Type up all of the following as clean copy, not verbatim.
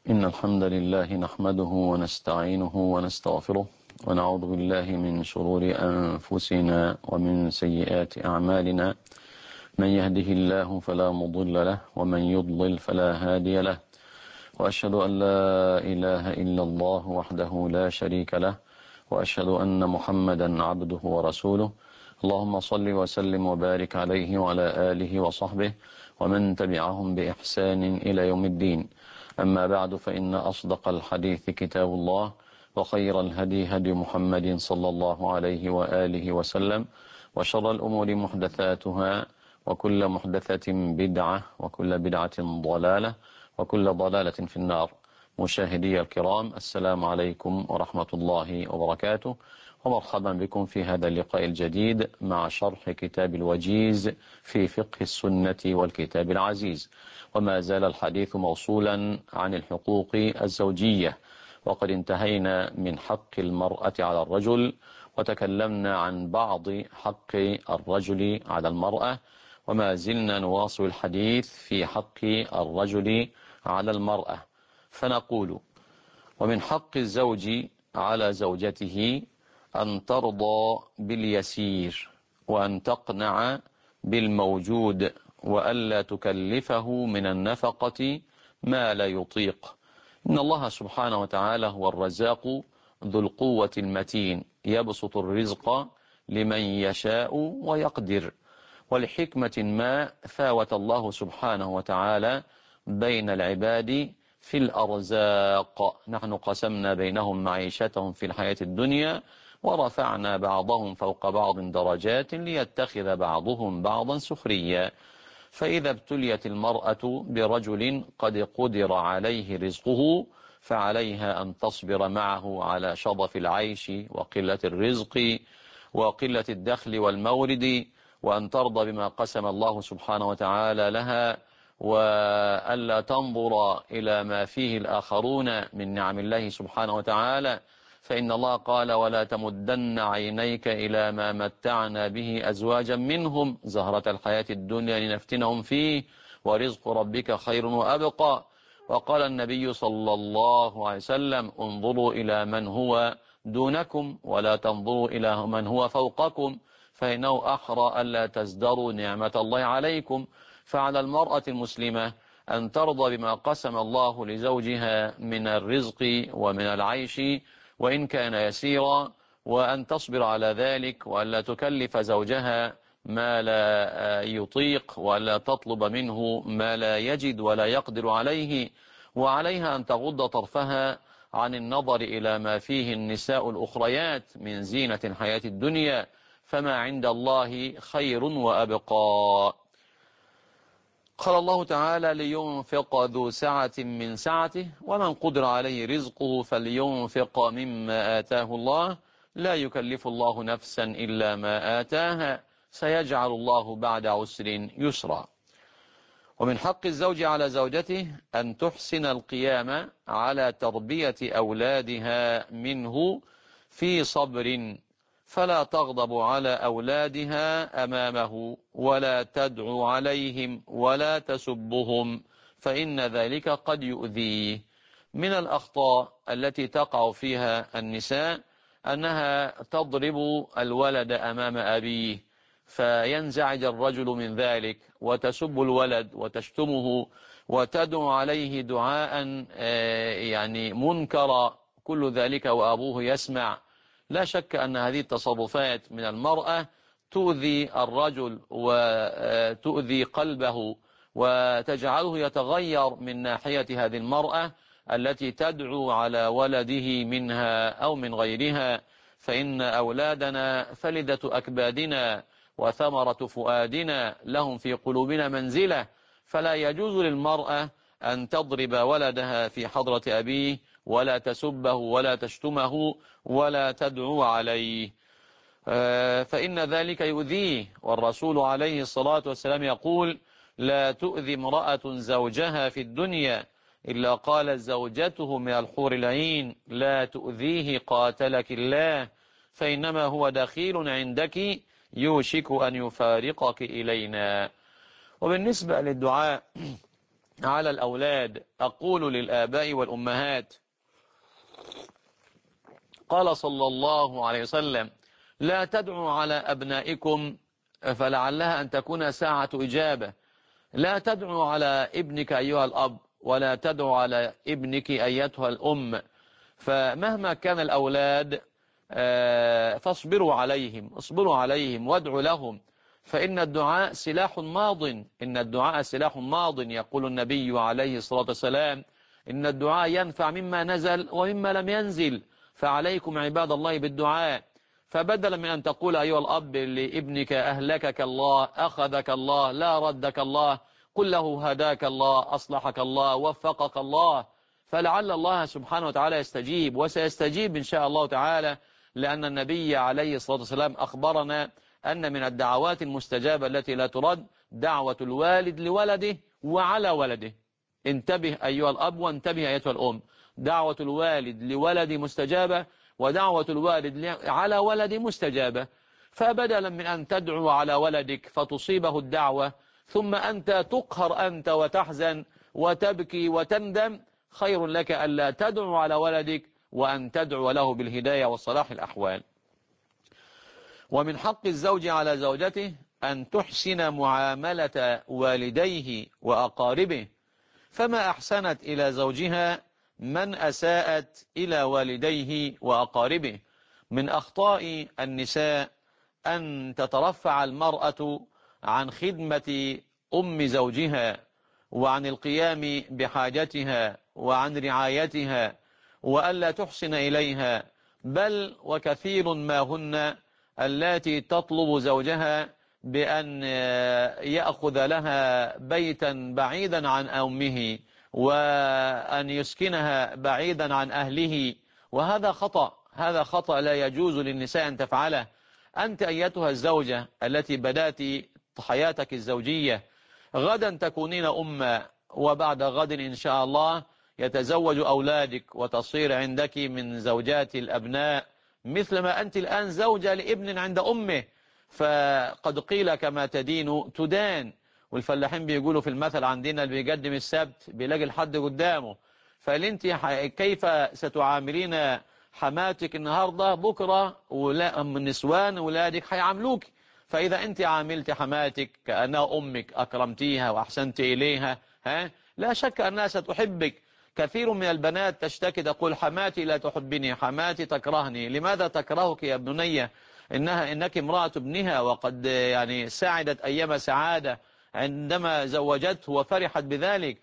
إن الحمد لله نحمده ونستعينه ونستغفره ونعوذ بالله من شرور أنفسنا ومن سيئات أعمالنا. من يهده الله فلا مضل له ومن يضلل فلا هادي له، وأشهد أن لا إله إلا الله وحده لا شريك له، وأشهد أن محمدا عبده ورسوله. اللهم صل وسلم وبارك عليه وعلى آله وصحبه ومن تبعهم بإحسان إلى يوم الدين. أما بعد، فإن أصدق الحديث كتاب الله، وخير الهدي هدي محمد صلى الله عليه وآله وسلم، وشر الأمور محدثاتها، وكل محدثة بدعة، وكل بدعة ضلالة، وكل ضلالة في النار. مشاهدي الكرام، السلام عليكم ورحمة الله وبركاته، ومرحبا بكم في هذا اللقاء الجديد مع شرح كتاب الوجيز في فقه السنة والكتاب العزيز. وما زال الحديث موصولا عن الحقوق الزوجية، وقد انتهينا من حق المرأة على الرجل، وتكلمنا عن بعض حق الرجل على المرأة، وما زلنا نواصل الحديث في حق الرجل على المرأة. فنقول: ومن حق الزوج على زوجته أن ترضى باليسير، وأن تقنع بالموجود، وألا تكلفه من النفقة ما لا يطيق. إن الله سبحانه وتعالى هو الرزاق ذو القوة المتين، يبسط الرزق لمن يشاء ويقدر. ولحكمة ما فاوت الله سبحانه وتعالى بين العباد في الأرزاق. نحن قسمنا بينهم معيشتهم في الحياة الدنيا، ورفعنا بعضهم فوق بعض درجات ليتخذ بعضهم بعضا سخريا. فإذا ابتليت المرأة برجل قد قدر عليه رزقه، فعليها أن تصبر معه على شظف العيش وقلة الرزق وقلة الدخل والمورد، وأن ترضى بما قسم الله سبحانه وتعالى لها، وألا تنظر إلى ما فيه الآخرون من نعم الله سبحانه وتعالى. فإن الله قال: ولا تمدن عينيك إلى ما متعنا به أزواجا منهم زهرة الحياة الدنيا لنفتنهم فيه ورزق ربك خير وأبقى. وقال النبي صلى الله عليه وسلم: انظروا إلى من هو دونكم ولا تنظروا إلى من هو فوقكم، فإنه أحرى ألا تزدروا نعمة الله عليكم. فعلى المرأة المسلمة أن ترضى بما قسم الله لزوجها من الرزق ومن العيش وإن كان يسيرا، وأن تصبر على ذلك، وألا تكلف زوجها ما لا يطيق، وألا تطلب منه ما لا يجد ولا يقدر عليه. وعليها أن تغض طرفها عن النظر إلى ما فيه النساء الأخريات من زينة الحياة الدنيا، فما عند الله خير وأبقى. قال الله تعالى: لينفق ذو سعة من سعته ومن قدر عليه رزقه فلينفق مما آتاه الله لا يكلف الله نفسا إلا ما آتاها سيجعل الله بعد عسر يسرا. ومن حق الزوج على زوجته أن تحسن القيام على تربية أولادها منه في صبر، فلا تغضب على أولادها أمامه، ولا تدعو عليهم، ولا تسبهم، فإن ذلك قد يؤذيه. من الأخطاء التي تقع فيها النساء أنها تضرب الولد أمام أبيه، فينزعج الرجل من ذلك، وتسب الولد وتشتمه وتدعو عليه دعاء يعني منكرا، كل ذلك وأبوه يسمع. لا شك أن هذه التصرفات من المرأة تؤذي الرجل وتؤذي قلبه، وتجعله يتغير من ناحية هذه المرأة التي تدعو على ولده منها أو من غيرها. فإن أولادنا فلذة أكبادنا وثمرة فؤادنا، لهم في قلوبنا منزلة، فلا يجوز للمرأة أن تضرب ولدها في حضرة أبيه، ولا تسبه ولا تشتمه ولا تدعو عليه، فإن ذلك يؤذيه. والرسول عليه الصلاة والسلام يقول: لا تؤذي امرأة زوجها في الدنيا إلا قالت زوجته من الحور العين: لا تؤذيه قاتلك الله، فإنما هو دخيل عندك يوشك أن يفارقك إلينا. وبالنسبة للدعاء على الأولاد أقول للآباء والأمهات قال صلى الله عليه وسلم لا تدعوا على أبنائكم فلعلها أن تكون ساعة إجابة. لا تدعوا على ابنك أيها الأب ولا تدعوا على ابنك أيتها الأم. فمهما كان الأولاد فاصبروا عليهم، اصبروا عليهم وادعوا لهم، فإن الدعاء سلاح ماض. إن الدعاء سلاح ماض. يقول النبي عليه الصلاة والسلام إن الدعاء ينفع مما نزل ومما لم ينزل، فعليكم عباد الله بالدعاء. فبدلا من أن تقول أيها الأب لابنك أهلكك الله، أخذك الله، لا ردك الله، قل له هداك الله، أصلحك الله، وفقك الله. فلعل الله سبحانه وتعالى يستجيب، وسيستجيب إن شاء الله تعالى، لأن النبي عليه الصلاة والسلام أخبرنا أن من الدعوات المستجابة التي لا ترد دعوة الوالد لولده وعلى ولده. انتبه أيها الأب وانتبه أيتها الأم، دعوة الوالد لولد مستجابة، ودعوة الوالد على ولد مستجابة. فبدلا من أن تدعو على ولدك فتصيبه الدعوة ثم أنت تقهر أنت وتحزن وتبكي وتندم، خير لك ألا تدعو على ولدك وأن تدعو له بالهداية وصلاح الأحوال. ومن حق الزوج على زوجته أن تحسن معاملة والديه وأقاربه، فما أحسنت إلى زوجها من أساءت إلى والديه وأقاربه. من أخطاء النساء أن تترفع المرأة عن خدمة أم زوجها وعن القيام بحاجتها وعن رعايتها وألا تحسن إليها، بل وكثير ما هن التي تطلب زوجها بأن يأخذ لها بيتا بعيدا عن أمه وأن يسكنها بعيدا عن أهله، وهذا خطأ. هذا خطأ لا يجوز للنساء أن تفعله. أنت أيتها الزوجة التي بدأت حياتك الزوجية غدا تكونين أمة، وبعد غد إن شاء الله يتزوج أولادك وتصير عندك من زوجات الأبناء مثلما أنت الآن زوجة لابن عند أمه. فقد قيل كما تدين تدان، والفلاحين بيقولوا في المثل عندنا اللي بيقدم السبت بيلاقي الحد قدامه. فانت كيف ستعاملين حماتك النهاردة بكرة النسوان ولادك هيعاملوك. فإذا أنت عاملت حماتك كأنها أمك أكرمتيها وأحسنت إليها لا شك أنها ستحبك. كثير من البنات تشتكي تقول حماتي لا تحبني، حماتي تكرهني. لماذا تكرهك يا بنية؟ إنك امرأة ابنها، وقد يعني سعدت أيام سعادة عندما زوجته وفرحت بذلك.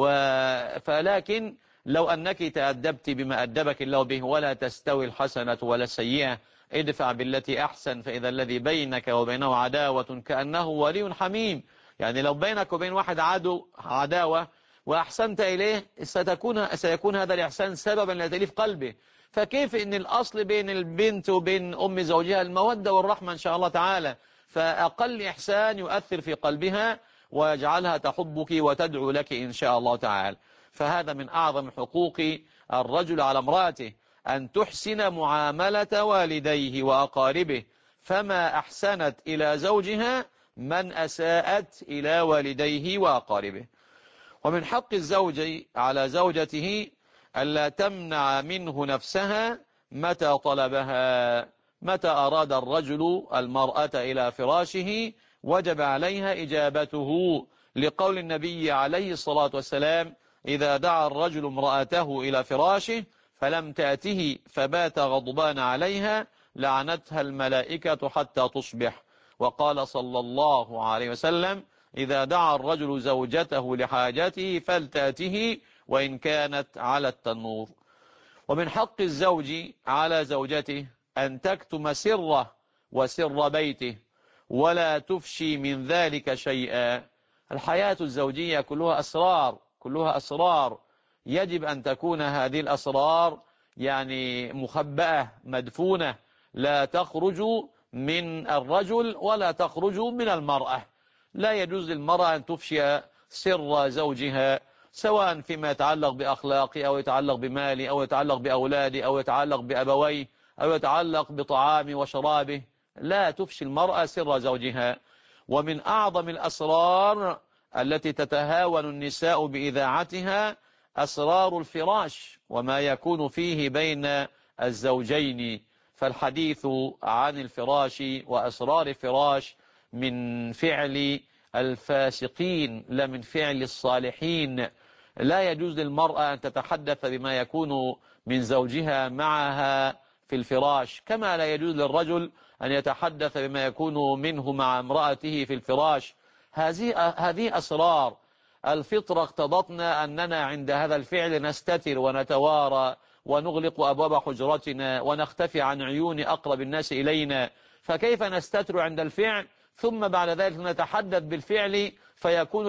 فلكن لو أنك تأدبت بما أدبك الله به، ولا تستوي الحسنة ولا السيئة، ادفع بالتي أحسن فإذا الذي بينك وبينه عداوة كأنه ولي حميم. يعني لو بينك وبين واحد عداوة وأحسنت إليه سيكون هذا الإحسان سببا لتأليف قلبه. فكيف إن الأصل بين البنت وبين أم زوجها المودة والرحمة إن شاء الله تعالى، فأقل إحسان يؤثر في قلبها ويجعلها تحبك وتدعو لك إن شاء الله تعالى. فهذا من أعظم حقوق الرجل على امرأته، أن تحسن معاملة والديه وأقاربه، فما أحسنت إلى زوجها من أساءت إلى والديه وأقاربه. ومن حق الزوج على زوجته ألا تمنع منه نفسها متى طلبها. متى أراد الرجل المرأة إلى فراشه وجب عليها إجابته، لقول النبي عليه الصلاة والسلام إذا دعا الرجل امرأته إلى فراشه فلم تأته فبات غضبان عليها لعنتها الملائكة حتى تصبح. وقال صلى الله عليه وسلم إذا دعا الرجل زوجته لحاجته فلتأته وإن كانت على التنور. ومن حق الزوج على زوجته أن تكتم سره وسر بيته ولا تفشي من ذلك شيئا. الحياة الزوجية كلها أسرار، كلها أسرار، يجب أن تكون هذه الأسرار يعني مخبأة مدفونة، لا تخرج من الرجل ولا تخرج من المرأة. لا يجوز للمرأة أن تفشي سر زوجها، سواء فيما يتعلق بأخلاقه أو يتعلق بماله أو يتعلق بأولاده أو يتعلق بأبويه أو يتعلق بطعامه وشرابه. لا تفشي المرأة سر زوجها. ومن أعظم الأسرار التي تتهاون النساء بإذاعتها أسرار الفراش وما يكون فيه بين الزوجين. فالحديث عن الفراش وأسرار الفراش من فعل الفاسقين لا من فعل الصالحين. لا يجوز للمرأة أن تتحدث بما يكون من زوجها معها في الفراش، كما لا يجوز للرجل أن يتحدث بما يكون منه مع امرأته في الفراش. هذه أسرار الفطرة اقتضتنا أننا عند هذا الفعل نستتر ونتوارى ونغلق أبواب حجرتنا ونختفي عن عيون أقرب الناس إلينا، فكيف نستتر عند الفعل ثم بعد ذلك نتحدث بالفعل فيكون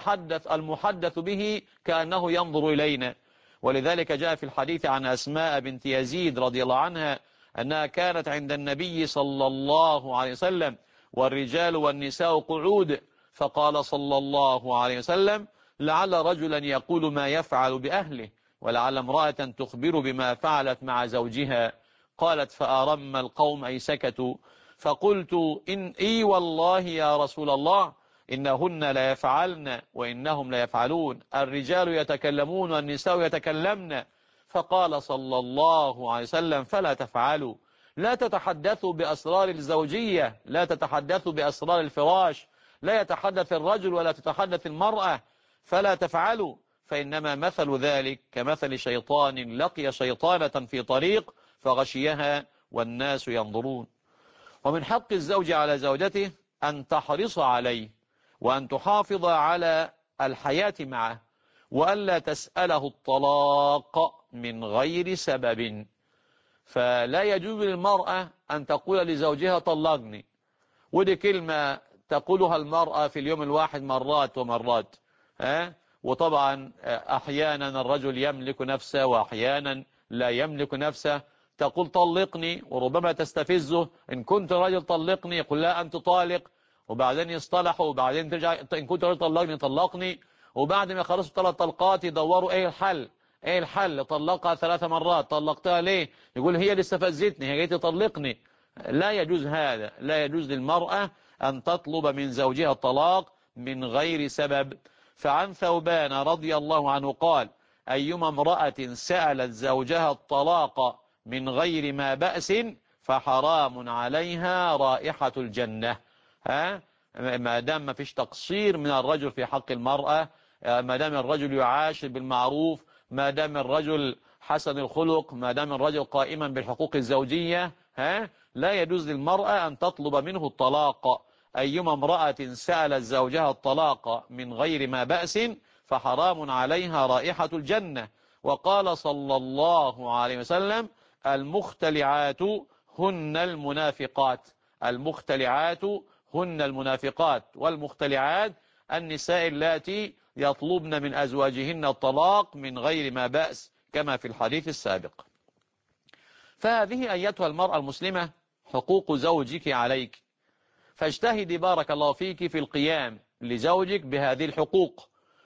المحدث به كأنه ينظر إلينا. ولذلك جاء في الحديث عن أسماء بنت يزيد رضي الله عنها أنها كانت عند النبي صلى الله عليه وسلم والرجال والنساء قعود، فقال صلى الله عليه وسلم: لعل رجلا يقول ما يفعل بأهله، ولعل امرأة تخبر بما فعلت مع زوجها. قالت: فأرم القوم أي سكتوا، فقلت: إي والله يا رسول الله إنهن لا يفعلن وإنهم لا يفعلون، الرجال يتكلمون والنساء يتكلمن. فقال صلى الله عليه وسلم: فلا تفعلوا، لا تتحدثوا بأسرار الزوجية، لا تتحدثوا بأسرار الفراش، لا يتحدث الرجل ولا تتحدث المرأة، فلا تفعلوا، فإنما مثل ذلك كمثل شيطان لقي شيطانة في طريق فغشيها والناس ينظرون. ومن حق الزوج على زوجته أن تحرص عليه وأن تحافظ على الحياة معه وألا تسأله الطلاق من غير سبب. فلا يجوز للمرأة أن تقول لزوجها طلقني، ودي كلمة تقولها المرأة في اليوم الواحد مرات ومرات. وطبعا أحيانا الرجل يملك نفسه وأحيانا لا يملك نفسه، تقول طلقني وربما تستفزه، إن كنت راجل طلقني، يقول لا أنت طالق، وبعدين يصطلحوا وبعدين ترجع إن كنت راجل طلقني طلقني، وبعد ما يخلصوا 3 طلقات يدوروا إيه الحل. إيه الحل؟ طلقها 3 مرات، طلقتها ليه؟ يقول هي اللي استفزتني، هي جاية تطلقني. لا يجوز هذا، لا يجوز للمرأة أن تطلب من زوجها الطلاق من غير سبب. فعن ثوبان رضي الله عنه قال: أيما امرأة سألت زوجها الطلاق من غير ما بأس فحرام عليها رائحة الجنة. ما دام ما فيش تقصير من الرجل في حق المرأة، ما دام الرجل يعاشر بالمعروف، ما دام الرجل حسن الخلق، ما دام الرجل قائما بالحقوق الزوجية، لا يجوز للمرأة أن تطلب منه الطلاق. أيما امرأة سألت زوجها الطلاق من غير ما بأس فحرام عليها رائحة الجنة. وقال صلى الله عليه وسلم: المختلعات هن المنافقات. المختلعات هن المنافقات، والمختلعات النساء اللاتي يطلبن من أزواجهن الطلاق من غير ما بأس كما في الحديث السابق. فهذه أيتها المرأة المسلمة حقوق زوجك عليك، فاجتهدي بارك الله فيك في القيام لزوجك بهذه الحقوق،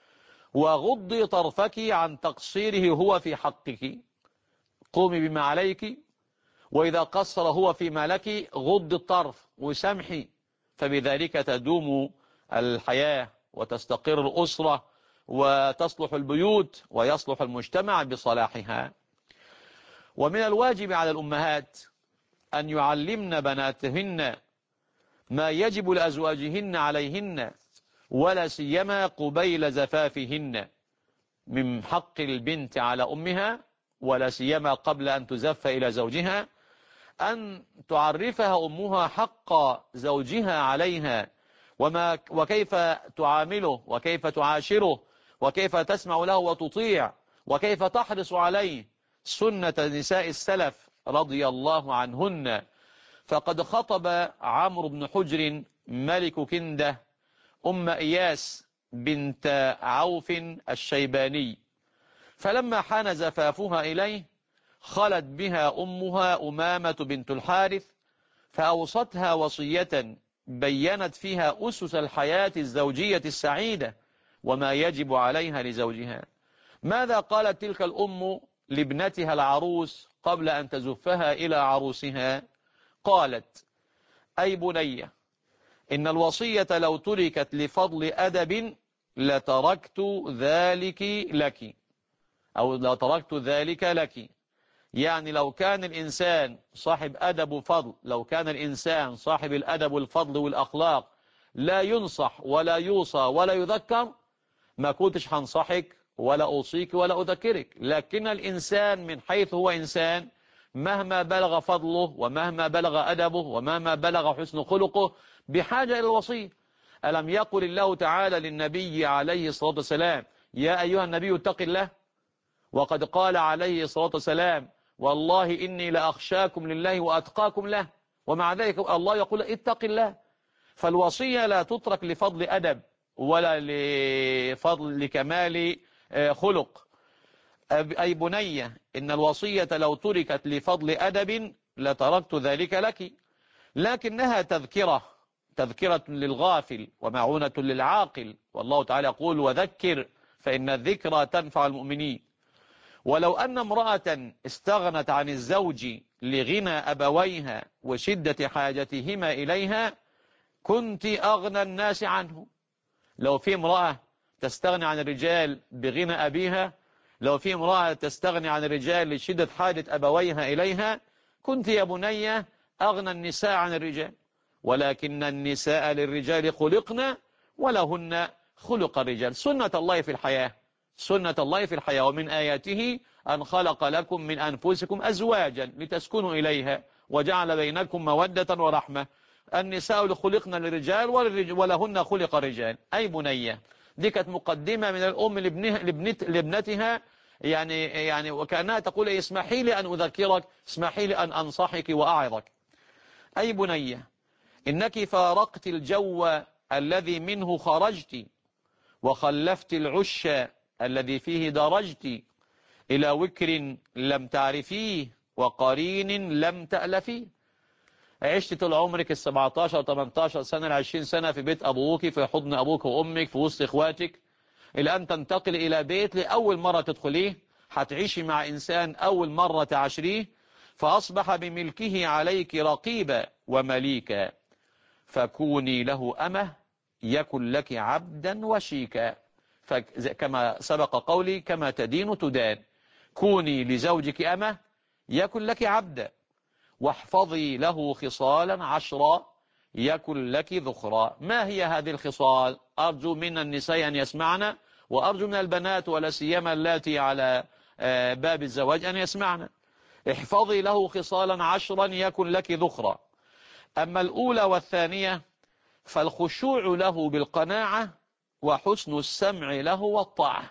وغضي طرفك عن تقصيره هو في حقك. قومي بما عليك، وإذا قصر هو فيما لك غض الطرف وسامحي، فبذلك تدوم الحياة وتستقر الأسرة وتصلح البيوت ويصلح المجتمع بصلاحها. ومن الواجب على الأمهات أن يعلمن بناتهن ما يجب لأزواجهن عليهن، ولا سيما قبيل زفافهن. من حق البنت على أمها ولا سيما قبل أن تزف إلى زوجها أن تعرفها أمها حق زوجها عليها، وكيف تعامله وكيف تعاشره وكيف تسمع له وتطيع وكيف تحرص عليه، سنة نساء السلف رضي الله عنهن. فقد خطب عمرو بن حجر ملك كندة أم إياس بنت عوف الشيباني، فلما حان زفافها إليه خلت بها أمها أمامة بنت الحارث فأوصتها وصية بينت فيها أسس الحياة الزوجية السعيدة وما يجب عليها لزوجها. ماذا قالت تلك الأم لابنتها العروس قبل أن تزفها إلى عروسها؟ قالت: أي بني، إن الوصية لو تركت لفضل أدب لتركت ذلك لك، أو لتركت ذلك لك. يعني لو كان الإنسان صاحب أدب وفضل، لو كان الإنسان صاحب الأدب والفضل والأخلاق لا ينصح ولا يوصى ولا يذكر، ما كنتش هنصحك ولا أوصيك ولا أذكرك. لكن الإنسان من حيث هو إنسان، مهما بلغ فضله ومهما بلغ أدبه ومهما بلغ حسن خلقه بحاجة إلى الوصية. ألم يقل الله تعالى للنبي عليه الصلاة والسلام: يا أيها النبي اتق الله؟ وقد قال عليه الصلاة والسلام: والله إني لأخشاكم لله وأتقاكم له. ومع ذلك الله يقول اتق الله. فالوصية لا تترك لفضل أدب ولا لكمال خلق. أي بني، إن الوصية لو تركت لفضل أدب لتركت ذلك لك، لكنها تذكرة للغافل ومعونة للعاقل. والله تعالى يقول: وذكر فإن الذكرى تنفع المؤمنين. ولو أن امرأة استغنت عن الزوج لغنى أبويها وشدة حاجتهما إليها كنت أغنى الناس عنه. لو في امرأة تستغني عن الرجال بغنى أبيها، لو في امرأة تستغني عن الرجال لشدة حاجة أبويها إليها، كنت يا بني أغنى النساء عن الرجال. ولكن النساء للرجال خلقنا ولهن خلق الرجال. سنة الله في الحياة، سنة الله في الحياة. ومن آياته أن خلق لكم من أنفسكم أزواجا لتسكنوا إليها وجعل بينكم مودة ورحمة. النساء خلقنا للرجال ولهن خلق الرجال. أي بنية، دي كانت مقدمة من الأم لابنتها، يعني وكأنها تقول: اسمحي لي أن أذكرك، اسمحي لي أن أنصحك وأعظك. أي بنية، إنك فارقت الجو الذي منه خرجت، وخلفت العش الذي فيه درجت، إلى وكر لم تعرفيه وقرين لم تألفيه. عشت طول عمرك 17 18 سنة 20 سنة في بيت أبوك، في حضن أبوك وأمك، في وسط إخواتك، إلى أن تنتقل إلى بيت لأول مرة تدخليه، هتعيشي مع إنسان أول مرة تعشريه، فأصبح بملكه عليك رقيبا ومليكا، فكوني له أمه يكن لك عبدا وشيكا. كما سبق قولي: كما تدين تدان. كوني لزوجك أمه يكن لك عبدا، واحفظي له خصالا 10 يكن لك ذخرا. ما هي هذه الخصال؟ أرجو من النساء أن يسمعنا، وأرجو من البنات ولا سيما اللاتي على باب الزواج أن يسمعنا. احفظي له خصالا 10 يكن لك ذخرا. أما الأولى والثانية فالخشوع له بالقناعة وحسن السمع له والطاعة.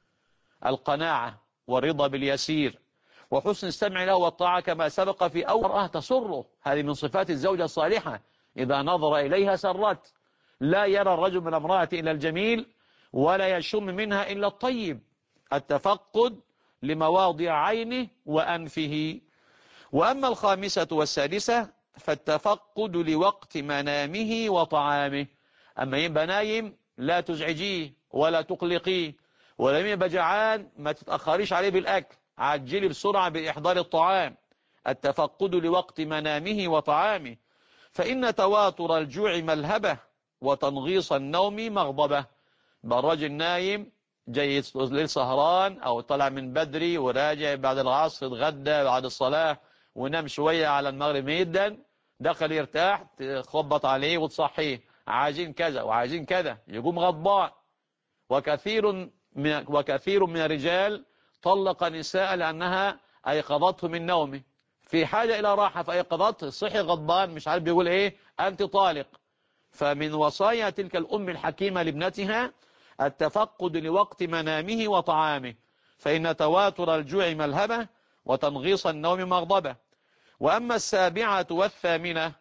القناعة والرضا باليسير وحسن السمع له والطاعة كما سبق في أول مرأة تسره. هذه من صفات الزوجة الصالحة: إذا نظر إليها سرت. لا يرى الرجل من امرأة إلا الجميل ولا يشم منها إلا الطيب. التفقد لمواضع عينه وأنفه. وأما الخامسة والسادسة فالتفقد لوقت منامه وطعامه. أما يبقى نايم لا تزعجيه ولا تقلقيه، ولما يبقى جعان ما تتأخريش عليه بالأكل، عجلي بسرعة بإحضار الطعام. التفقد لوقت منامه وطعامه. فإن تواتر الجوع ملهبة وتنغيص النوم مغضبة. بالرجل نايم جاي ليل سهران أو طلع من بدري وراجع بعد العصر، اتغدى بعد الصلاة ونام شوية على المغرب ميدا، دخل يرتاح تخبط عليه وتصحيه: عايزين كذا وعايزين كذا، يقوم غضبان. وكثير من الرجال طلق نساء لأنها أيقظته من نومه، في حاجة إلى راحة فأيقظته، صحي غضبان مش عارف بيقول إيه: أنت طالق. فمن وصايا تلك الأم الحكيمة لابنتها التفقد لوقت منامه وطعامه، فإن تواتر الجوع ملهبة وتنغيص النوم مغضبة. وأما السابعة والثامنة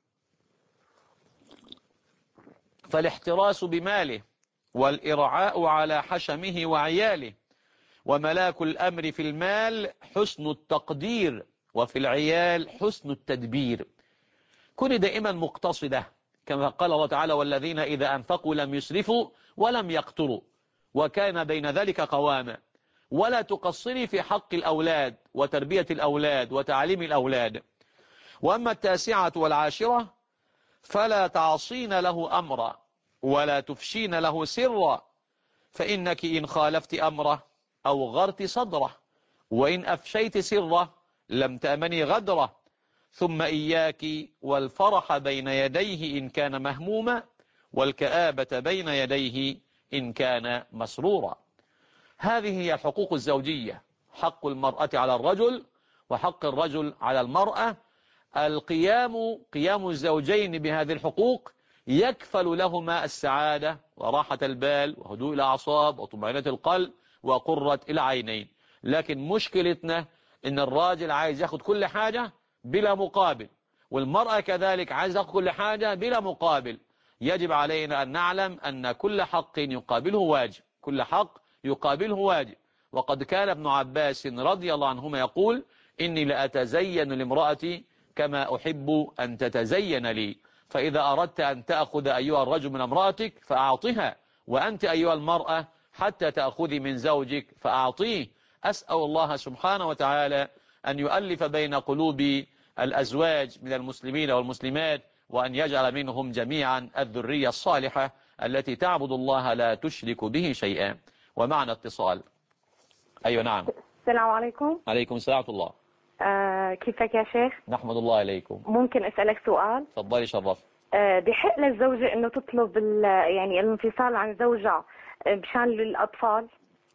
فالاحتراس بماله والإرعاء على حشمه وعياله. وملاك الأمر في المال حسن التقدير، وفي العيال حسن التدبير. كن دائما مقتصدة، كما قال الله تعالى: والذين إذا أنفقوا لم يسرفوا ولم يقتروا وكان بين ذلك قواما. ولا تقصري في حق الأولاد وتربية الأولاد وتعليم الأولاد. وأما التاسعة والعاشرة فلا تعصين له أمرا ولا تفشين له سرا، فإنك إن خالفت أمره أو غرت صدره، وإن أفشيت سره لم تأمني غدره، ثم إياك والفرح بين يديه إن كان مهموما، والكآبة بين يديه إن كان مسرورا. هذه هي الحقوق الزوجية: حق المرأة على الرجل، وحق الرجل على المرأة. قيام الزوجين بهذه الحقوق يكفل لهما السعادة وراحة البال وهدوء الأعصاب وطمأنينة القلب وقرة العينين. لكن مشكلتنا إن الراجل عايز ياخد كل حاجة بلا مقابل، والمرأة كذلك عايز ياخد كل حاجة بلا مقابل. يجب علينا أن نعلم أن كل حق يقابله واجب، كل حق يقابله واجب. وقد كان ابن عباس رضي الله عنهما يقول: إني لأتزين لامرأتي كما أحب أن تتزين لي. فإذا أردت أن تأخذ أيها الرجل من امرأتك فأعطها، وأنت أيها المرأة حتى تأخذي من زوجك فأعطيه. أسأل الله سبحانه وتعالى أن يؤلف بين قلوب الأزواج من المسلمين والمسلمات، وأن يجعل منهم جميعا الذرية الصالحة التي تعبد الله لا تشرك به شيئا. ومعنا اتصال. أيوة نعم. السلام عليكم. عليكم السلام ورحمة الله. كيفك يا شيخ؟ نحمد الله عليكم. ممكن أسألك سؤال؟ تفضلي شرف. بحق للزوجة إنه تطلب يعني الانفصال عن زوجها بشان الأطفال؟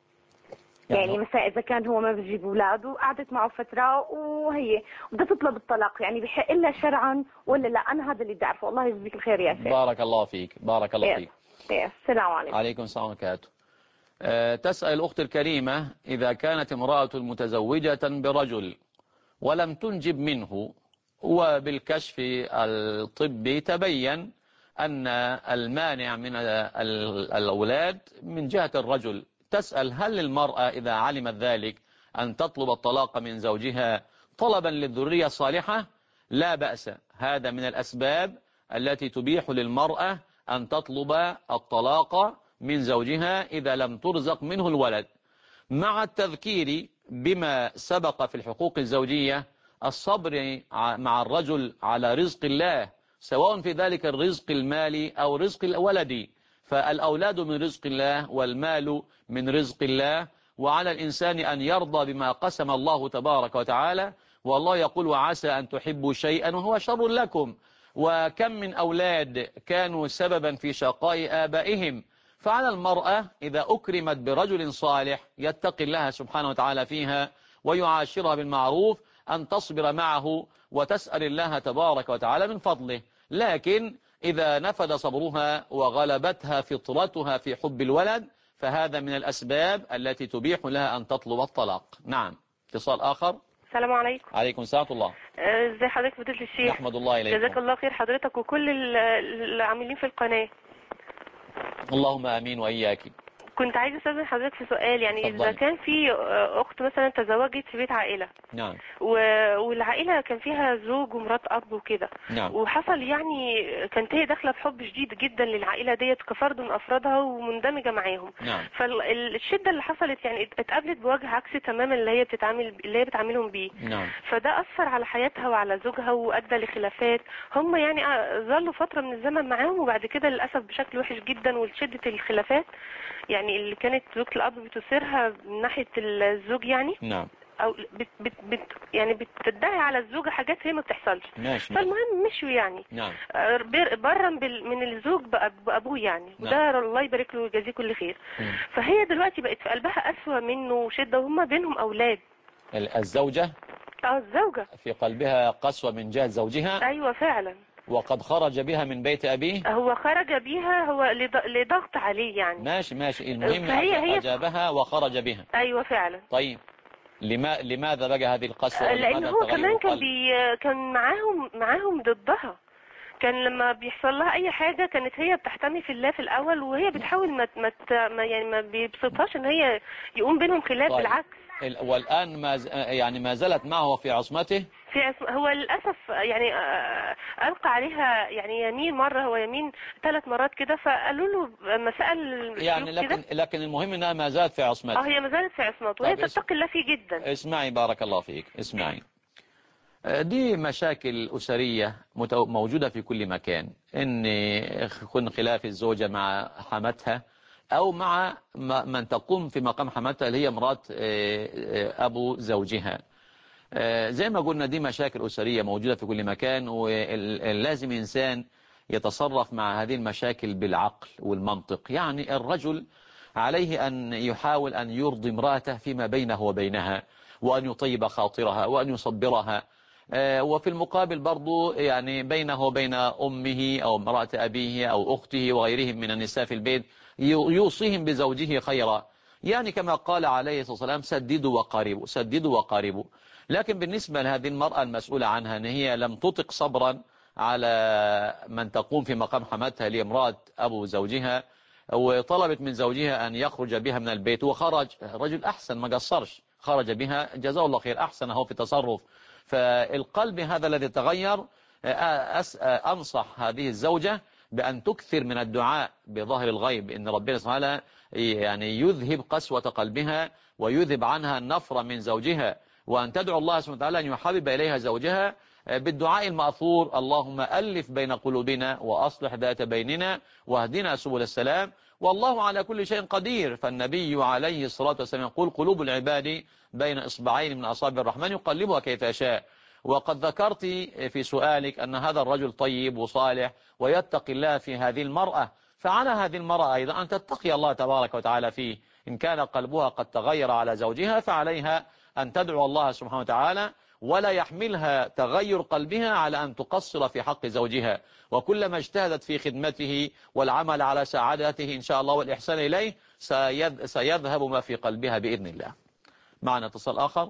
يعني مثلا إذا كان هو ما بيجيب أولاده وقعدت معه فترة وهي بدها تطلب الطلاق، يعني بحق لها شرعا ولا لا؟ أنا هذا اللي بدي أعرفه. الله يجزيك الخير يا شيخ. بارك الله فيك. بارك الله فيك. السلام عليكم. عليكم السلام وبركاته. تسأل الأخت الكريمة: إذا كانت امرأة متزوجة برجل ولم تنجب منه، وبالكشف الطبي تبين أن المانع من الأولاد من جهة الرجل، تسأل: هل للمرأة إذا علمت ذلك أن تطلب الطلاق من زوجها طلبا للذرية الصالحة؟ لا بأس، هذا من الأسباب التي تبيح للمرأة أن تطلب الطلاق من زوجها إذا لم ترزق منه الولد، مع التذكير بما سبق في الحقوق الزوجية: الصبر مع الرجل على رزق الله، سواء في ذلك الرزق المالي أو رزق الولدي، فالأولاد من رزق الله والمال من رزق الله، وعلى الإنسان أن يرضى بما قسم الله تبارك وتعالى. والله يقول: وعسى أن تحبوا شيئا وهو شر لكم. وكم من أولاد كانوا سببا في شقاء آبائهم. فعلى المرأة إذا أكرمت برجل صالح يتقي الله سبحانه وتعالى فيها ويعاشرها بالمعروف أن تصبر معه وتسأل الله تبارك وتعالى من فضله. لكن إذا نفد صبرها وغلبتها فطرتها في حب الولد فهذا من الأسباب التي تبيح لها أن تطلب الطلاق. نعم. اتصال آخر. السلام عليكم. عليكم السلام ورحمة الله. ازي حضرتك فضيلة الشيخ؟ نحمد الله إليكم. جزاك الله خير حضرتك وكل العاملين في القناة. اللهم آمين وإياك. كنت عايزة أستاذن حضرتك في سؤال، يعني فضل. إذا كان في أخت مثلا تزوجت في بيت عائلة. نعم. والعائلة كان فيها زوج ومرات أب وكده. نعم. وحصل يعني كانت هي داخلة بحب شديد جدا للعائلة ديت كفرد من أفرادها ومندمجة معاهم. نعم. فالشدة اللي حصلت يعني اتقابلت بوجه عكسي تماما اللي هي بتعاملهم بيه. نعم. فده أثر على حياتها وعلى زوجها وأدى لخلافات. هم يعني ظلوا فترة من الزمن معاهم، وبعد كده للأسف بشكل وحش جدا، وشدة الخلافات يعني اللي كانت زوجة الأب بتثيرها من ناحية الزوج يعني. نعم. او يعني بتدعي على الزوجة حاجات هي ما بتحصلش. ماشي. فالمهم مشوا يعني. نعم. برا من الزوج بأبوه يعني. نعم. وده الله يبارك له ويجازيه كل خير. فهي دلوقتي بقت في قلبها أسوأ منه وشدة، وهم بينهم أولاد. الزوجة الزوجة في قلبها قسوة من جهة زوجها. أيوة فعلا. وقد خرج بها من بيت أبيه. هو خرج بيها هو لضغط عليه يعني. ماشي المهم هي أجابها وخرج بها. أيوة فعلا. طيب لماذا بقى هذه القسوة؟ لأن هو كمان كان معاهم ضدها. كان لما بيحصل لها اي حاجة كانت هي بتحتمي في الله في الاول، وهي بتحاول ما بيبسطهاش ان هي يقوم بينهم خلاف. طيب. بالعكس. والآن ما زالت معه في عصمته. هو للأسف يعني ألقى عليها يعني يمين مرة، هو يمين 3 مرات كده، فقالوا له مسائل يعني لكن المهم انها ما زالت في عصمته. هي ما زالت في عصمته وهي تتقي الله فيه جدا. اسمعي بارك الله فيك، اسمعي. دي مشاكل أسرية موجودة في كل مكان، ان يكون خلاف الزوجة مع حماتها، أو مع من تقوم في مقام حماتها اللي هي مرات أبو زوجها. زي ما قلنا دي مشاكل أسرية موجودة في كل مكان، ولازم إنسان يتصرف مع هذه المشاكل بالعقل والمنطق. يعني الرجل عليه أن يحاول أن يرضي امرأته فيما بينه وبينها، وأن يطيب خاطرها وأن يصبرها. وفي المقابل برضو يعني بينه وبين أمه أو امرأة أبيه أو أخته وغيرهم من النساء في البيت يوصيهم بزوجه خيرا. يعني كما قال عليه الصلاة والسلام سددوا وقاربوا، سددوا وقاربوا. لكن بالنسبة لهذه المرأة المسؤولة عنها أن هي لم تطق صبرا على من تقوم في مقام حماتها لامرأة أبو زوجها، وطلبت من زوجها أن يخرج بها من البيت، وخرج رجل أحسن ما قصرش، خرج بها جزاه الله خير، أحسن هو في التصرف. فالقلب هذا الذي تغير. أنصح هذه الزوجة بأن تكثر من الدعاء بظهر الغيب، إن ربنا سبحانه وتعالى يعني يذهب قسوة قلبها ويذهب عنها النفر من زوجها، وأن تدعو الله سبحانه وتعالى أن يحبب إليها زوجها بالدعاء المأثور: اللهم ألف بين قلوبنا وأصلح ذات بيننا واهدنا سبل السلام والله على كل شيء قدير. فالنبي عليه الصلاة والسلام يقول: قلوب العباد بين إصبعين من أصابع الرحمن يقلبها كيف يشاء. وقد ذكرت في سؤالك أن هذا الرجل طيب وصالح ويتقي الله في هذه المرأة، فعلى هذه المرأة أيضا أن تتقي الله تبارك وتعالى فيه. إن كان قلبها قد تغير على زوجها فعليها أن تدعو الله سبحانه وتعالى، ولا يحملها تغير قلبها على أن تقصر في حق زوجها، وكلما اجتهدت في خدمته والعمل على سعادته إن شاء الله والإحسان إليه سيذهب ما في قلبها بإذن الله. معنا اتصال آخر.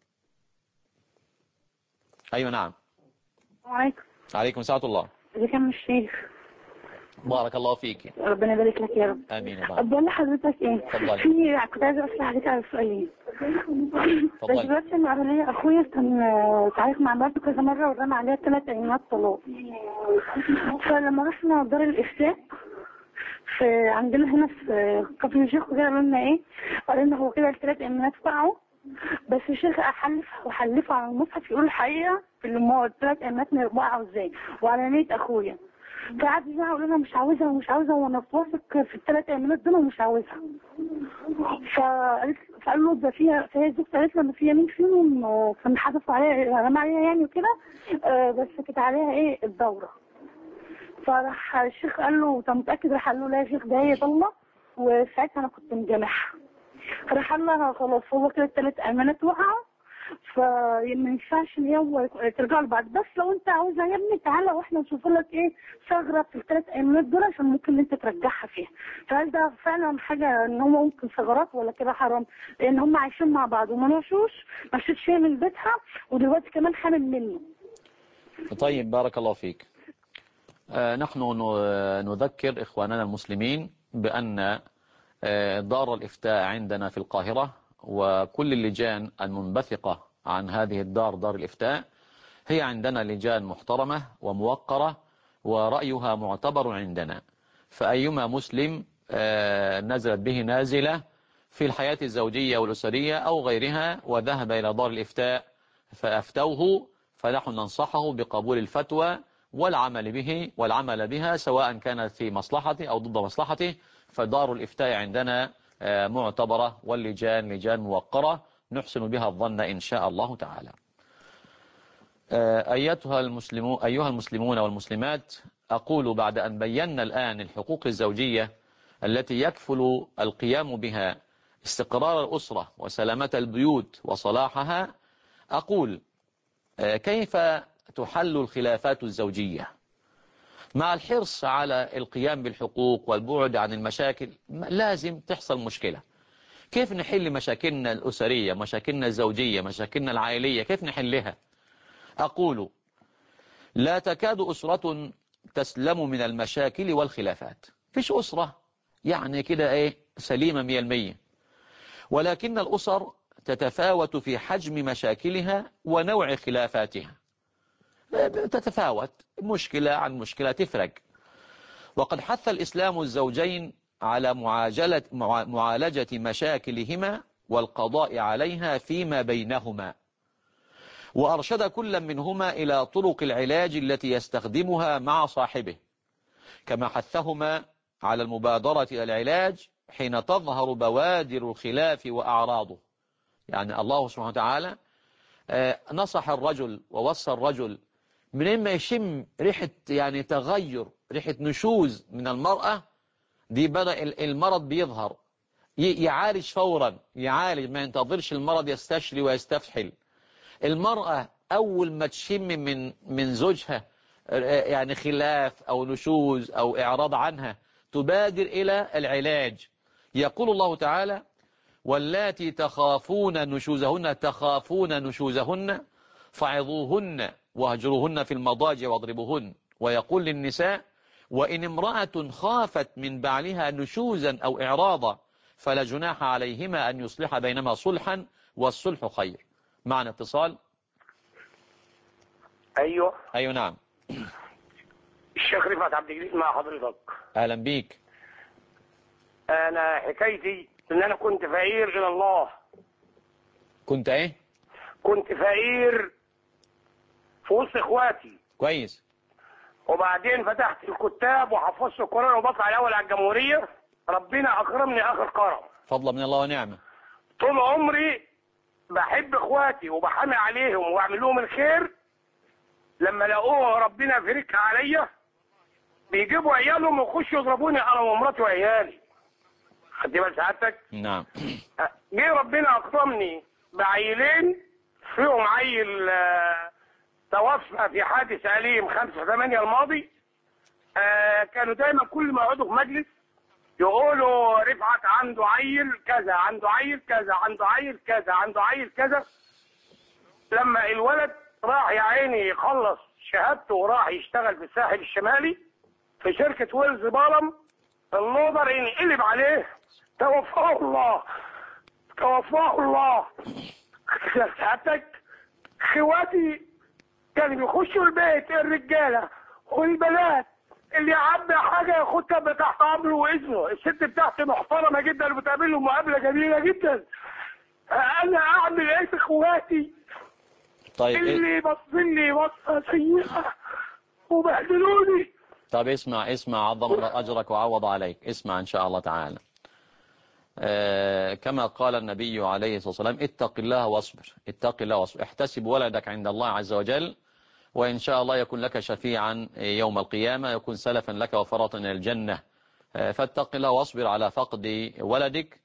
أيوة نعم. وعليكم. عليكم ساعة الله. ازيك يا عم الشيخ؟ بارك الله فيك. ربنا يبارك لك يا رب. امين يا رب. بقول لحضرتك ايه؟ اتفضلي. كنت عايزه اسال حضرتك على سؤالين. اتفضلي. بس دلوقتي الاولانيه اخويا كان تعارك مع مراته كذا مره ورمى عليها 3 ايامات طلاق. فلما رحنا دار الافتاء في عندنا هنا في كفر الشيخ وكده قالوا لنا ايه؟ قالوا لنا هو كده ال3 ايامات وقعوا، بس الشيخ حلفوا على المصحف يقول الحقيقه في اللي هو ال3 ايامات وقعوا ازاي وعلى نيه اخويا. فقعد يزعق يقول لنا مش عاوزها ومش عاوزها وانا واثق في ال3 ايامات دول ومش عاوزها. فقال له ده فيها، فهي زوجته قالت له ان في يمين فيهم كان حدثوا عليها رمى عليها يعني وكده، بس كانت عليها ايه الدوره. فراح الشيخ قال له انت متاكد؟ راح قال له لا يا شيخ ده هي ضلمه، وساعتها انا كنت مجامعها. فراح قال لها خلاص هو كده ال3 ايامات وقعوا، فما ينفعش ان هو ترجع له بعد، بس لو انت عاوزها يا ابني تعالى واحنا نشوف لك ايه ثغره في ال3 ايامات دول عشان ممكن انت ترجعها فيها. فهل ده فعلا حاجه ان هم ممكن ثغرات ولا كده حرام؟ لان هم عايشين مع بعض وما مشيتش هي من بيتها ودلوقتي كمان حامل منه. طيب بارك الله فيك. نحن نذكر إخواننا المسلمين بأن دار الإفتاء عندنا في القاهرة وكل اللجان المنبثقة عن هذه الدار، دار الإفتاء، هي عندنا لجان محترمة وموقرة ورأيها معتبر عندنا. فأيما مسلم نزلت به نازلة في الحياة الزوجية والأسرية أو غيرها وذهب إلى دار الإفتاء فأفتوه، فنحن ننصحه بقبول الفتوى والعمل بها سواء كانت في مصلحته أو ضد مصلحته. فدار الإفتاء عندنا معتبرة واللجان لجان موقرة نحسن بها الظن إن شاء الله تعالى. أيها المسلمون والمسلمات، أقول بعد أن بينا الآن الحقوق الزوجية التي يكفل القيام بها استقرار الأسرة وسلامة البيوت وصلاحها، أقول كيف تحل الخلافات الزوجية مع الحرص على القيام بالحقوق والبعد عن المشاكل. لازم تحصل مشكلة. كيف نحل مشاكلنا الأسرية، مشاكلنا الزوجية، مشاكلنا العائلية، كيف نحلها؟ أقول لا تكاد أسرة تسلم من المشاكل والخلافات. فيش أسرة يعني كده سليمة 100%، ولكن الأسر تتفاوت في حجم مشاكلها ونوع خلافاتها، تتفاوت مشكلة عن مشكلة تفرق. وقد حث الإسلام الزوجين على معالجة مشاكلهما والقضاء عليها فيما بينهما، وأرشد كل منهما إلى طرق العلاج التي يستخدمها مع صاحبه، كما حثهما على المبادرة إلى العلاج حين تظهر بوادر الخلاف وأعراضه. يعني الله سبحانه وتعالى نصح الرجل ووصى الرجل من إما يشم ريحة يعني تغير، ريحة نشوز من المرأة دي، بدأ المرض بيظهر، يعالج فورا، يعالج، ما ينتظرش المرض يستشري ويستفحل. المرأة أول ما تشم من زوجها يعني خلاف أو نشوز أو إعراض عنها تبادر إلى العلاج. يقول الله تعالى: واللاتي تخافون نشوزهن فعظوهن واهجروهن في المضاجع واضربوهن. ويقول للنساء: وإن امرأة خافت من بعلها نشوزا أو إعراضا فلا جناح عليهما أن يصلح بينما صلحا والصلح خير. معنا اتصال. ايوه نعم. الشيخ رفعت عبد الجليل مع حضرتك. أهلا بيك. انا حكايتي ان انا كنت فقير الى الله. كنت ايه؟ كنت فقير في وسط اخواتي. كويس. وبعدين فتحت الكتاب وحفظت القرآن وبطلع الاول على الجمهورية. ربنا اكرمني اخر كرم. فضلا من الله ونعمه. طول عمري بحب اخواتي وبحامي عليهم واعمل لهم الخير. لما لقوه ربنا فركها عليا بيجيبوا عيالهم ويخشوا يضربوني انا ومراتي وعيالي. خدت بال سعادتك؟ نعم. جه ربنا اكرمني بعيلين، فيهم عيل توفى في حادث أليم 5/8 الماضي. كانوا دايما كل ما يقعدوا في مجلس يقولوا رفعت عنده عيل كذا، عنده عيل كذا، عنده عيل كذا، عنده عيل كذا. لما الولد راح يا عيني يخلص شهادته وراح يشتغل في الساحل الشمالي في شركة ويلز بالم، اللودر ينقلب عليه. توفاه الله، توفاه الله. سعادتك خواتي كانوا بيخشوا البيت الرجاله والبنات اللي يعبي حاجه ياخدها تحت امره واذنه. الست بتاعتي محترمه جدا وبتقابل له مقابله جميله جدا. انا اعمل ايه في اخواتي؟ طيب اللي بصين لي بصه سيئه وبهدلوني. طب اسمع عظم الله أجرك وعوض عليك. اسمع إن شاء الله تعالى. كما قال النبي عليه الصلاة والسلام: اتق الله واصبر، اتق الله واصبر، احتسب ولدك عند الله عز وجل، وإن شاء الله يكون لك شفيعا يوم القيامة، يكون سلفا لك وفرطا إلى الجنة. فاتق الله واصبر على فقد ولدك،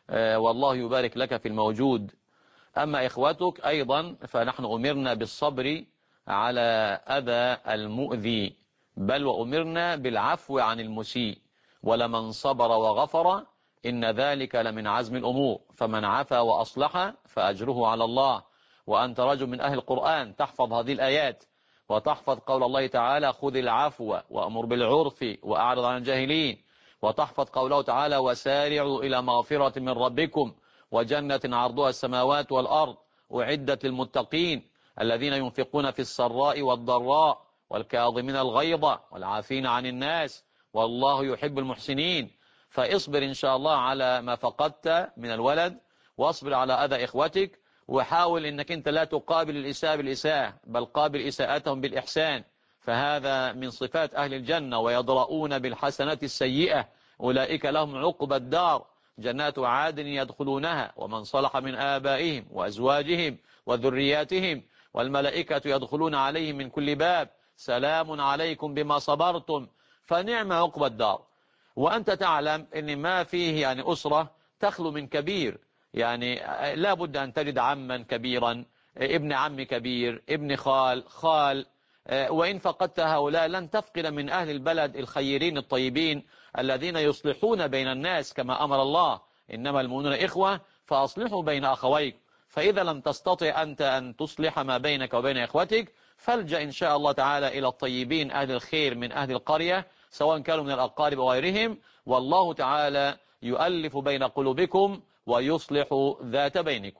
والله يبارك لك في الموجود. أما إخوتك أيضا فنحن أمرنا بالصبر على أذى المؤذي، بل وأمرنا بالعفو عن المسيء، ولمن صبر وغفر إن ذلك لمن عزم الأمور، فمن عفا وأصلح فأجره على الله. وأنت رجل من أهل القرآن تحفظ هذه الآيات وتحفظ قول الله تعالى: خذ العفو وأمر بالعرف وأعرض عن الجاهلين، وتحفظ قوله تعالى: وسارعوا إلى مغفرة من ربكم وجنة عرضها السماوات والأرض أعدت للمتقين الذين ينفقون في السراء والضراء والكاظمين الغيظ والعافين عن الناس والله يحب المحسنين. فاصبر إن شاء الله على ما فقدت من الولد، واصبر على أذى إخوتك، وحاول أنك أنت لا تقابل الإساءة بالإساءة، بل قابل إساءتهم بالإحسان، فهذا من صفات أهل الجنة. ويضرؤون بالحسنات السيئة أولئك لهم عقبى الدار جنات عادن يدخلونها ومن صلح من آبائهم وأزواجهم وذرياتهم والملائكة يدخلون عليهم من كل باب سلام عليكم بما صبرتم فنعم عقبى الدار. وأنت تعلم أن ما فيه يعني أسرة تخلو من كبير، يعني لا بد أن تجد عما كبيرا، ابن عم كبير، ابن خال. وإن فقدت هؤلاء لن تفقد من أهل البلد الخيرين الطيبين الذين يصلحون بين الناس كما أمر الله: إنما المؤمنون إخوة فأصلحوا بين أخويك. فإذا لم تستطع أنت أن تصلح ما بينك وبين إخوتك فالجأ إن شاء الله تعالى إلى الطيبين أهل الخير من أهل القرية سواء كانوا من الأقارب وغيرهم، والله تعالى يؤلف بين قلوبكم ويصلح ذات بينكم.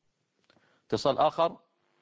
اتصال آخر.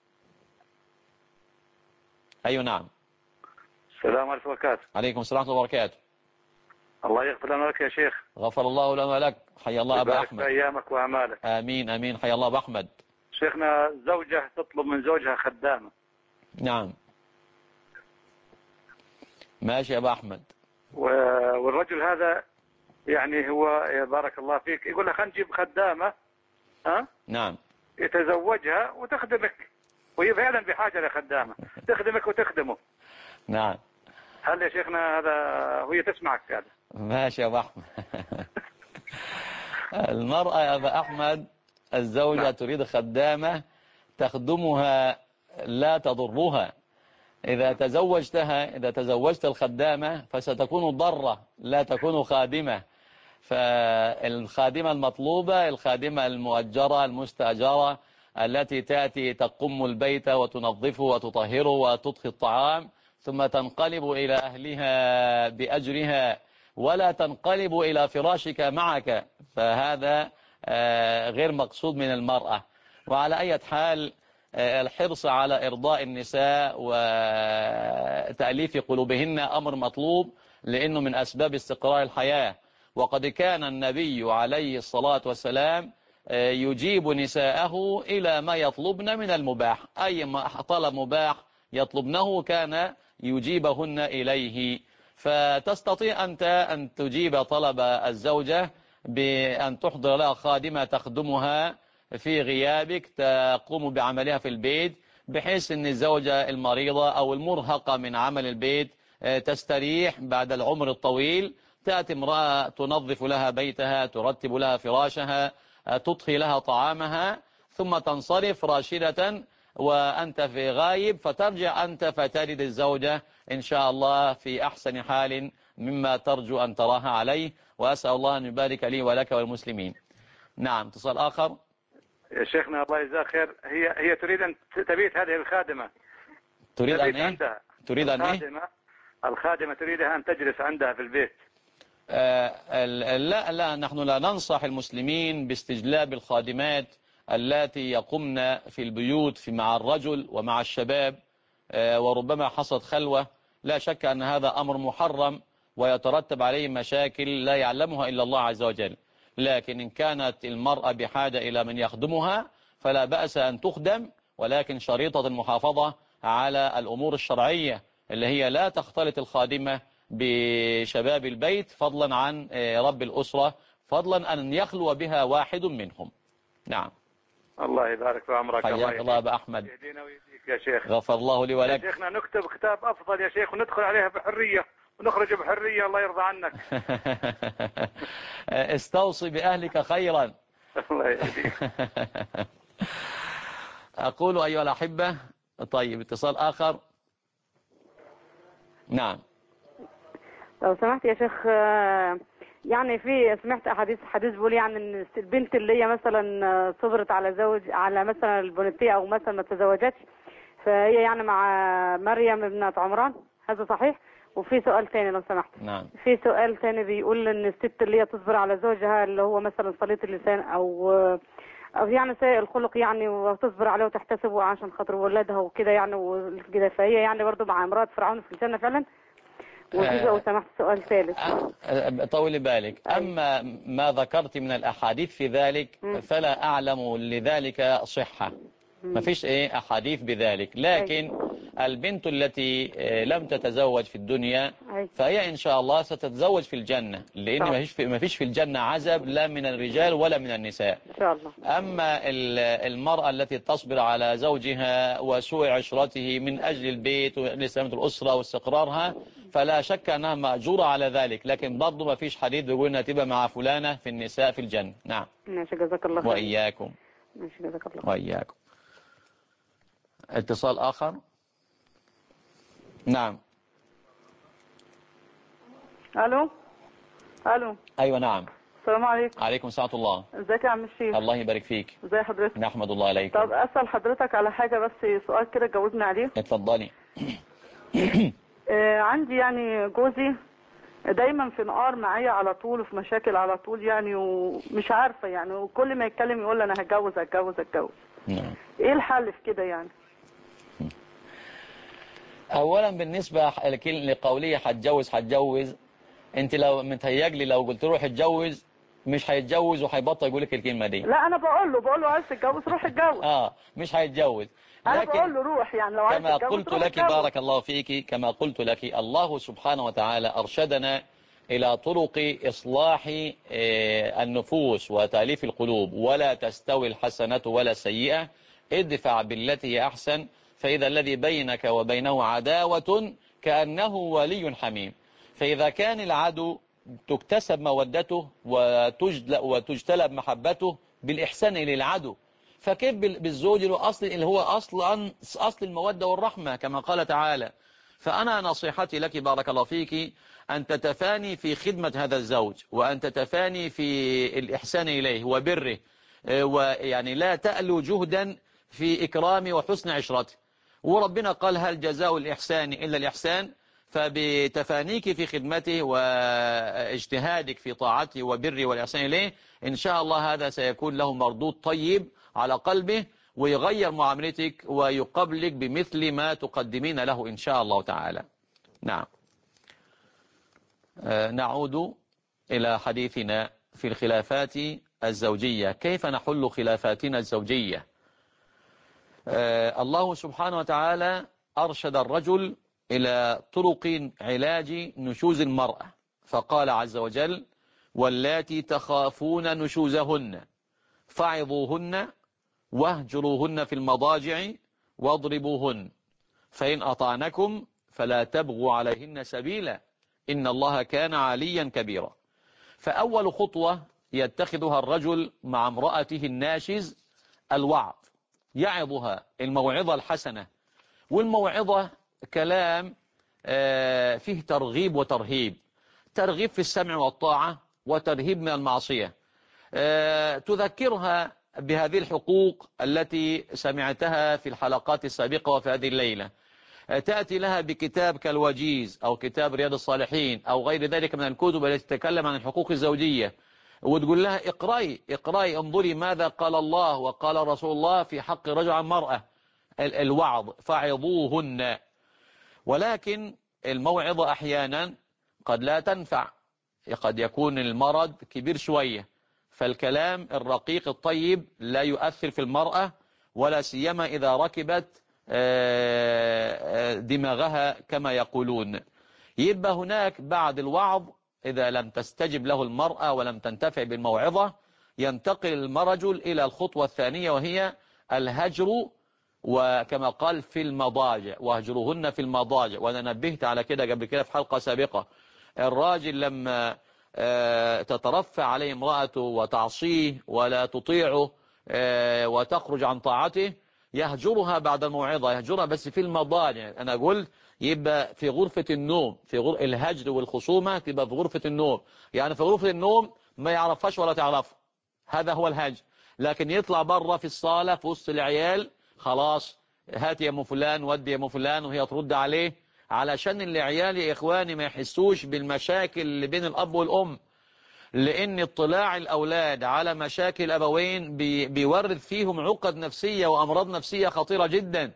أيوة نعم. السلام عليكم وبركاته. عليكم السلام ورحمة الله وبركاته. الله يغفر لنا ولك يا شيخ. غفر الله لنا ولك. حيا الله أبا أحمد. يبارك في أيامك وأعمالك. آمين آمين. حيا الله أبا أحمد. شيخنا زوجة تطلب من زوجها خدامة. نعم ماشي يا أبا أحمد. والرجل هذا يعني هو بارك الله فيك يقول لها خلينا نجيب خدامة نعم يتزوجها وتخدمك، وهي فعلا بحاجة لخدامة تخدمك وتخدمه. نعم. هل يا شيخنا هذا وهي تسمعك هذا؟ ماشي يا أبو أحمد. المرأة يا أبا أحمد الزوجة نعم. تريد خدامة تخدمها لا تضرها. إذا تزوجت الخدامة فستكون ضرة لا تكون خادمة. فالخادمة المطلوبة الخادمة المؤجرة المستأجرة التي تأتي تقم البيت وتنظفه وتطهره وتطهي الطعام ثم تنقلب إلى أهلها بأجرها ولا تنقلب إلى فراشك معك، فهذا غير مقصود من المرأة. وعلى أي حال الحرص على إرضاء النساء وتأليف قلوبهن أمر مطلوب، لأنه من أسباب استقرار الحياة. وقد كان النبي عليه الصلاة والسلام يجيب نساءه إلى ما يطلبن من المباح، أي ما طلب مباح يطلبنه كان يجيبهن إليه. فتستطيع أنت أن تجيب طلب الزوجة بأن تحضر لها خادمة تخدمها في غيابك تقوم بعملها في البيت، بحيث أن الزوجة المريضة أو المرهقة من عمل البيت تستريح بعد العمر الطويل. تأتي امرأة تنظف لها بيتها، ترتب لها فراشها، تطهي لها طعامها، ثم تنصرف راشدة وأنت في غايب، فترجع أنت فتجد الزوجة إن شاء الله في أحسن حال مما ترجو أن تراها عليه. وأسأل الله أن يبارك لي ولك والمسلمين. نعم. اتصال آخر. يا شيخنا الله يجزاك خير، هي تريد أن تبيت هذه الخادمة. تريد أن إيه؟ عندها. تريد أن إيه؟ الخادمة تريدها أن تجلس عندها في البيت. لا نحن لا ننصح المسلمين باستجلاب الخادمات التي يقمن في البيوت مع الرجل ومع الشباب، وربما حصلت خلوة. لا شك أن هذا أمر محرم ويترتب عليه مشاكل لا يعلمها إلا الله عز وجل. لكن إن كانت المرأة بحاجة إلى من يخدمها فلا بأس أن تخدم، ولكن شريطة المحافظة على الأمور الشرعية اللي هي لا تختلط الخادمة بشباب البيت، فضلا عن رب الأسرة، فضلا أن يخلو بها واحد منهم. نعم. الله يبارك في عمرك. حياك الله أبا أحمد. يهدينا ويهديك يا شيخ. غفر الله لي ولك. يا شيخنا نكتب كتاب أفضل يا شيخ وندخل عليها بحرية ونخرج بحرية، الله يرضى عنك. استوصي بأهلك خيرا. الله يهديك. أقول أيها الأحبة. طيب اتصال آخر. نعم. لو سمحت يا شيخ، يعني سمعت حديث بيقول يعني ان البنت اللي هي مثلا صبرت على على مثلا البنوتية او مثلا ما تزوجتش، فهي يعني مع مريم ابنة عمران، هذا صحيح؟ وفي سؤال تاني لو سمحت. نعم. في سؤال تاني بيقول ان الست اللي هي تصبر على زوجها اللي هو مثلا صليط اللسان او يعني سيء الخلق يعني، وتصبر عليه وتحتسبه عشان خاطر ولادها وكده يعني وكده، فهي يعني برضه مع امرأة فرعون في الجنة فعلا؟ وفي لو سمحت سؤال ثالث. طولي بالك. أما ما ذكرت من الأحاديث في ذلك فلا أعلم لذلك صحة، ما فيش أحاديث بذلك. لكن البنت التي لم تتزوج في الدنيا فهي إن شاء الله ستتزوج في الجنة، لأن ما فيش في الجنة عذاب لا من الرجال ولا من النساء إن شاء الله. أما المرأة التي تصبر على زوجها وسوء عشرته من أجل البيت ولسلامة الأسرة واستقرارها فلا شك أنها مأجورة على ذلك، لكن برضه ما فيش حديث بيقول انها تبقى مع فلانة في النساء في الجنة. نعم. ماشي جزاك الله خير. وإياكم. ماشي جزاك الله خير. وإياكم. اتصال آخر. نعم. الو. أيوة نعم. السلام عليكم. عليكم السلام ورحمة الله. ازيك يا عم الشيخ؟ الله يبارك فيك. ازي حضرتك؟ نحمد الله عليكم. طب اسال حضرتك على حاجه، بس سؤال كده جاوبني عليه. اتفضلي. عندي يعني جوزي دايما في نقار معايا على طول وفي مشاكل على طول يعني، ومش عارفه يعني، وكل ما يتكلم يقول انا هتجوز. نعم. ايه الحل في كده يعني؟ اولا بالنسبه لقوليه هتجوز، انت لو متهيألي لو قلت له هتجوز مش هيتجوز وهيبطل يقول لك الكلمه دي. لا انا بقول له عايز تتجوز روح اتجوز. مش هيتجوز. انا بقول له روح يعني لو عايز تتجوز كما قلت لك بارك الله فيك، كما قلت لك الله سبحانه وتعالى ارشدنا إلى طرق إصلاح النفوس وتأليف القلوب، ولا تستوي الحسنة ولا السيئة، ادفع بالتي هي أحسن، فإذا الذي بينك وبينه عداوة كأنه ولي حميم. فإذا كان العدو تكتسب مودته وتجتلب محبته بالإحسان إلى العدو، فكيف بالزوج اللي هو أصل المودة والرحمة كما قال تعالى. فأنا نصيحتي لك بارك الله فيك أن تتفاني في خدمة هذا الزوج، وأن تتفاني في الإحسان إليه وبره، ويعني لا تألو جهدا في إكرام وحسن عشرته. وربنا قال هل جزاء الإحسان إلا الإحسان، فبتفانيك في خدمته واجتهادك في طاعته وبره والإحسان إليه إن شاء الله هذا سيكون له مردود طيب على قلبه، ويغير معاملتك ويقبلك بمثل ما تقدمين له إن شاء الله تعالى. نعم. نعود إلى حديثنا في الخلافات الزوجية، كيف نحل خلافاتنا الزوجية. الله سبحانه وتعالى أرشد الرجل إلى طرق علاج نشوز المرأة، فقال عز وجل واللاتي تخافون نشوزهن فعظوهن واهجروهن في المضاجع واضربوهن فإن أطعنكم فلا تبغوا عليهن سبيلا إن الله كان عليا كبيرا. فأول خطوة يتخذها الرجل مع امرأته الناشز الوعظ، يعظها الموعظة الحسنة. والموعظة كلام فيه ترغيب وترهيب، ترغيب في السمع والطاعة وترهيب من المعصية. تذكرها بهذه الحقوق التي سمعتها في الحلقات السابقة وفي هذه الليلة. تأتي لها بكتاب كالوجيز أو كتاب رياض الصالحين أو غير ذلك من الكتب التي تتكلم عن الحقوق الزوجية، وتقول لها اقرأي انظري ماذا قال الله وقال رسول الله في حق رجل عن مرأة. الوعظ فعظوهن. ولكن الموعظة أحيانا قد لا تنفع، قد يكون المرض كبير شوية، فالكلام الرقيق الطيب لا يؤثر في المرأة، ولا سيما إذا ركبت دماغها كما يقولون. يبقى هناك بعد الوعظ إذا لم تستجب له المرأة ولم تنتفع بالموعظة، ينتقل الرجل إلى الخطوة الثانية وهي الهجر، وكما قال في المضاجع واهجروهن في المضاجع. وأنا نبهت على كده قبل كده في حلقة سابقة. الراجل لما تترفع عليه امرأته وتعصيه ولا تطيعه وتخرج عن طاعته، يهجرها بعد الموعظة، يهجرها بس في المضاجع. أنا قلت يبقى في غرفة النوم، في الهجر والخصومة تبقى في غرفة النوم، يعني في غرفة النوم ما يعرفهاش ولا تعرفها، هذا هو الهجر. لكن يطلع بره في الصالة في وسط العيال، خلاص هات يا ام فلان ودي يا ام فلان، وهي ترد عليه، علشان العيال يا إخواني ما يحسوش بالمشاكل اللي بين الأب والأم. لأن اطلاع الأولاد على مشاكل الأبوين بيورث فيهم عقد نفسية وأمراض نفسية خطيرة جدا.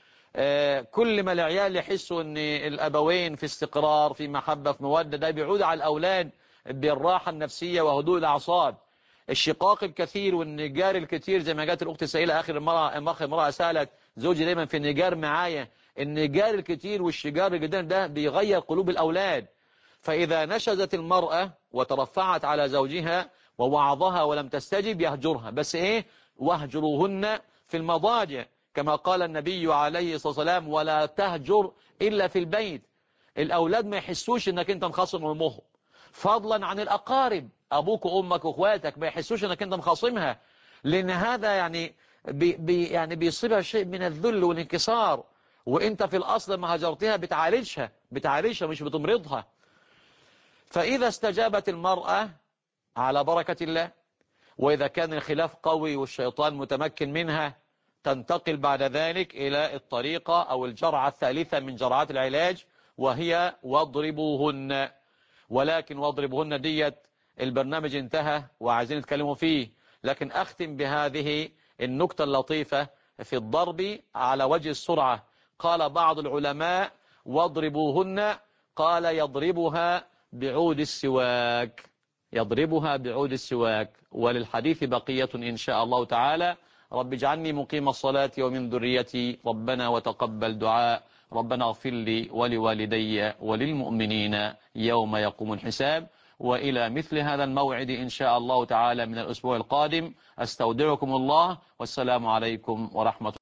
كل ما العيال يحسوا أن الأبوين في استقرار في محبة في مودة، ده بيعود على الأولاد بالراحة النفسية وهدوء الأعصاب. الشقاق الكثير والنجار الكثير زي ما جات الأخت سائلة آخر مرة سألت زوجي دايما في النجار معايا، النجار الكثير والشجار الجديد ده بيغير قلوب الأولاد. فإذا نشزت المرأة وترفعت على زوجها ووعظها ولم تستجب يهجرها، بس واهجروهن في المضاجع كما قال النبي عليه الصلاة والسلام ولا تهجر إلا في البيت. الأولاد ما يحسوش أنك أنت مخاصم أمهم، فضلا عن الأقارب أبوك وأمك وأخواتك ما يحسوش أنك أنت مخاصمها، لأن هذا يعني بيصيبها شيء من الذل والانكسار، وإنت في الأصل ما هجرتها بتعالجها مش بتمرضها. فإذا استجابت المرأة على بركة الله، وإذا كان الخلاف قوي والشيطان متمكن منها، تنتقل بعد ذلك إلى الطريقة أو الجرعة الثالثة من جرعات العلاج، وهي واضربوهن. ولكن واضربوهن ديت البرنامج انتهى وعايزين نتكلموا فيه، لكن أختم بهذه النكتة اللطيفة في الضرب على وجه السرعة. قال بعض العلماء واضربوهن، قال يضربها بعود السواك، يضربها بعود السواك. وللحديث بقية إن شاء الله تعالى، رب اجعلني مقيم الصلاة ومن ذريتي، ربنا وتقبل دعاء، ربنا اغفر لي ولوالدي وللمؤمنين يوم يقوم الحساب. وإلى مثل هذا الموعد إن شاء الله تعالى من الأسبوع القادم، أستودعكم الله، والسلام عليكم ورحمة الله.